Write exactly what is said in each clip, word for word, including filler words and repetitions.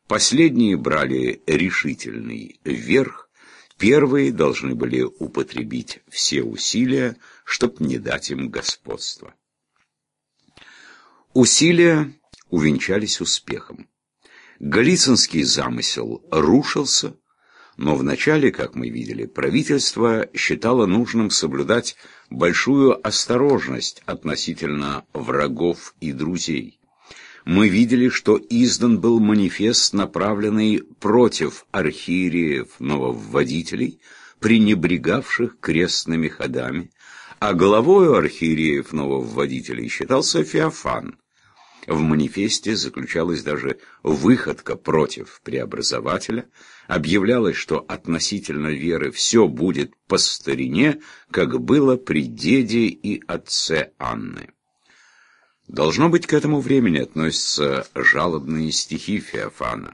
Последние брали решительный верх, первые должны были употребить все усилия, чтобы не дать им господства. Усилия увенчались успехом. Голицынский замысел рушился, но вначале, как мы видели, правительство считало нужным соблюдать большую осторожность относительно врагов и друзей. Мы видели, что издан был манифест, направленный против архиереев-нововводителей, пренебрегавших крестными ходами, а главою архиереев-нововводителей считался Феофан. В манифесте заключалась даже выходка против преобразователя, объявлялось, что относительно веры все будет по старине, как было при деде и отце Анны. Должно быть, к этому времени относятся жалобные стихи Феофана.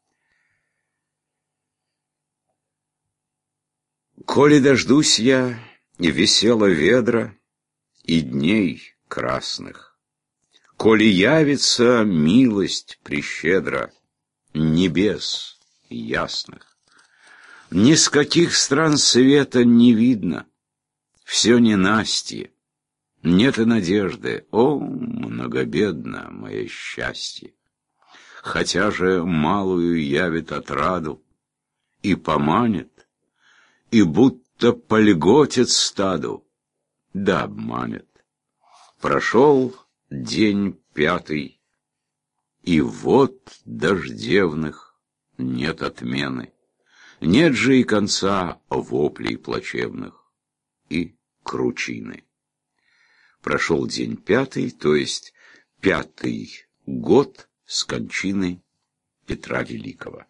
«Коли дождусь я весела ведра и дней красных, коли явится милость прещедра небес ясных, ни с каких стран света не видно, все ненастье, нет и надежды, о, многобедно мое счастье, хотя же малую явит отраду и поманит, и будто польготит стаду, да обманет. Прошел день пятый, и вот дождевных нет отмены, нет же и конца воплей плачевных и кручины. Прошел день пятый, то есть пятый год с кончины Петра Великого.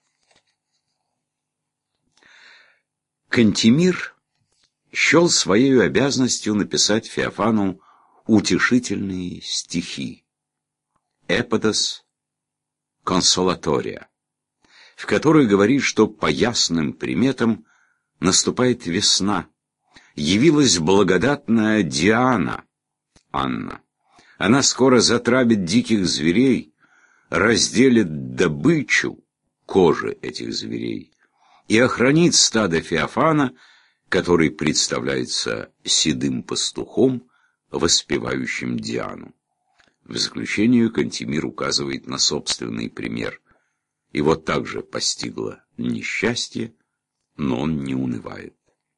Кантемир счел своей обязанностью написать Феофану утешительные стихи «Эподос консолатория», в которой говорит, что по ясным приметам наступает весна, явилась благодатная Диана, Анна. Она скоро затравит диких зверей, разделит добычу кожи этих зверей и охранит стадо Феофана, который представляется седым пастухом, воспевающим Диану. В заключение Кантемир указывает на собственный пример. Его также постигло несчастье, но он не унывает.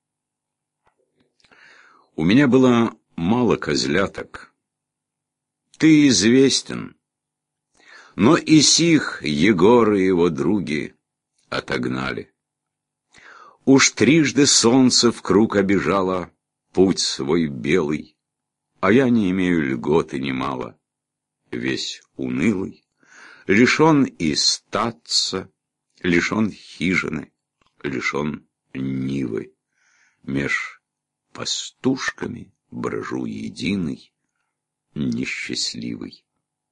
У меня было мало козляток. Ты известен, но и сих Егор и его други отогнали. Уж трижды солнце вкруг обежало путь свой белый, а я не имею льготы немало, весь унылый, лишен и статца, лишен хижины, лишен нивы, меж пастушками брожу единый, несчастливый.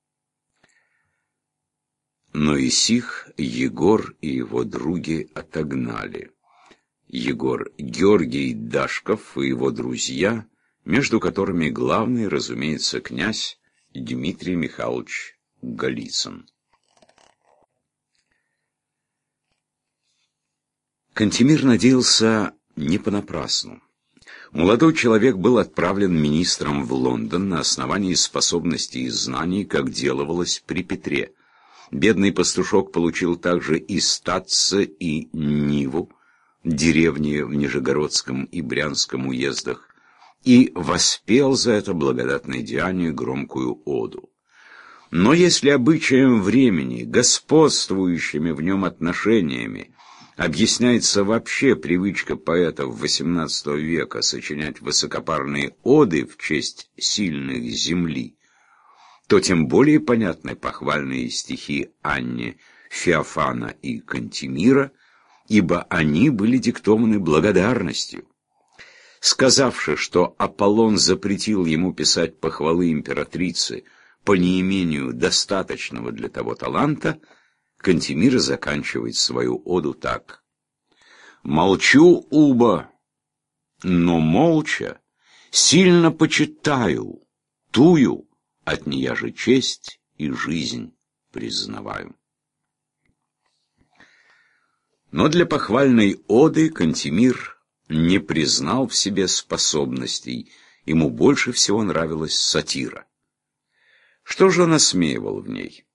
Но и сих Егор и его други отогнали. Егор Георгий Дашков и его друзья, между которыми главный, разумеется, князь Дмитрий Михайлович Голицын. Кантемир надеялся не понапрасну. Молодой человек был отправлен министром в Лондон на основании способностей и знаний, как делалось при Петре. Бедный пастушок получил также и статца, и ниву, деревни в Нижегородском и Брянском уездах, и воспел за это благодатной Диане громкую оду. Но если обычаем времени, господствующими в нем отношениями, объясняется вообще привычка поэтов восемнадцатого века сочинять высокопарные оды в честь сильных земли, то тем более понятны похвальные стихи Анне, Феофана и Кантемира, ибо они были диктованы благодарностью. Сказавши, что Аполлон запретил ему писать похвалы императрицы по неимению достаточного для того таланта, Кантемир заканчивает свою оду так: «Молчу, уба, но молча сильно почитаю тую, от нея же честь и жизнь признаваю». Но для похвальной оды Кантемир не признал в себе способностей, ему больше всего нравилась сатира. Что же он осмеивал в ней?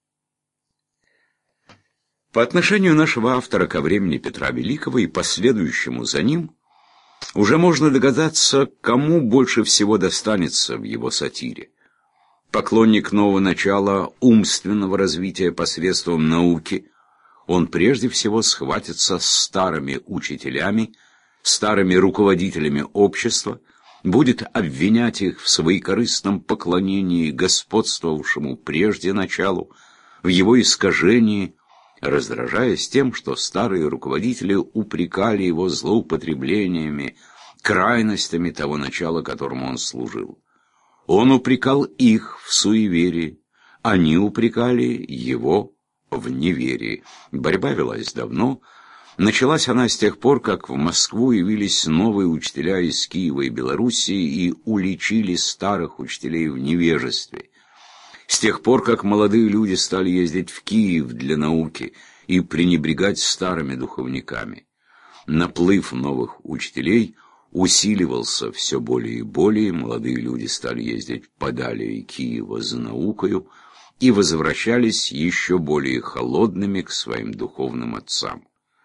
По отношению нашего автора ко времени Петра Великого и последующему за ним, уже можно догадаться, кому больше всего достанется в его сатире. Поклонник нового начала умственного развития посредством науки, он прежде всего схватится с старыми учителями, старыми руководителями общества, будет обвинять их в своекорыстном поклонении господствовавшему прежде началу, в его искажении, раздражаясь тем, что старые руководители упрекали его злоупотреблениями, крайностями того начала, которому он служил. Он упрекал их в суеверии, они упрекали его в неверии. Борьба велась давно. Началась она с тех пор, как в Москву явились новые учителя из Киева и Белоруссии и уличили старых учителей в невежестве. С тех пор, как молодые люди стали ездить в Киев для науки и пренебрегать старыми духовниками. Наплыв новых учителей усиливался все более и более, молодые люди стали ездить подалее Киева за наукою и возвращались еще более холодными к своим духовным отцам.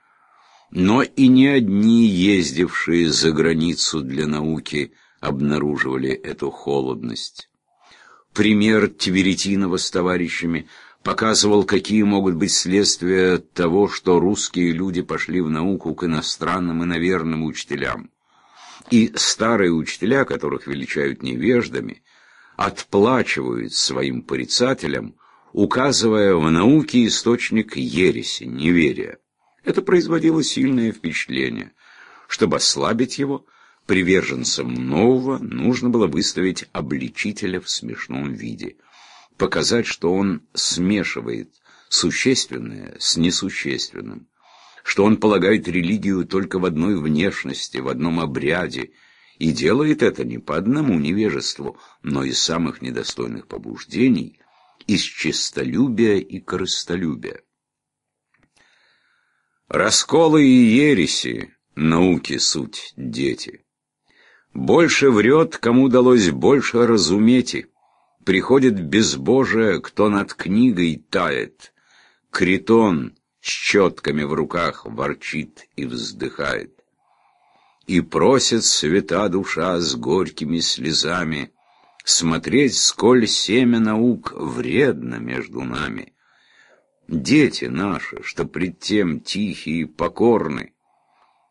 Но и не одни ездившие за границу для науки обнаруживали эту холодность. Пример Тверетинова с товарищами показывал, какие могут быть следствия того, что русские люди пошли в науку к иностранным и наверным учителям. И старые учителя, которых величают невеждами, отплачивают своим порицателям, указывая в науке источник ереси, неверия. Это производило сильное впечатление. Чтобы ослабить его, приверженцам нового нужно было выставить обличителя в смешном виде, показать, что он смешивает существенное с несущественным, что он полагает религию только в одной внешности, в одном обряде, и делает это не по одному невежеству, но из самых недостойных побуждений, из честолюбия и корыстолюбия. Расколы и ереси науки суть дети. Больше врет, кому далось больше разуметь. Приходит безбожие, кто над книгой тает. Критон с четками в руках ворчит и вздыхает. И просит свята душа с горькими слезами смотреть, сколь семя наук вредно между нами. Дети наши, что пред тем тихие и покорны,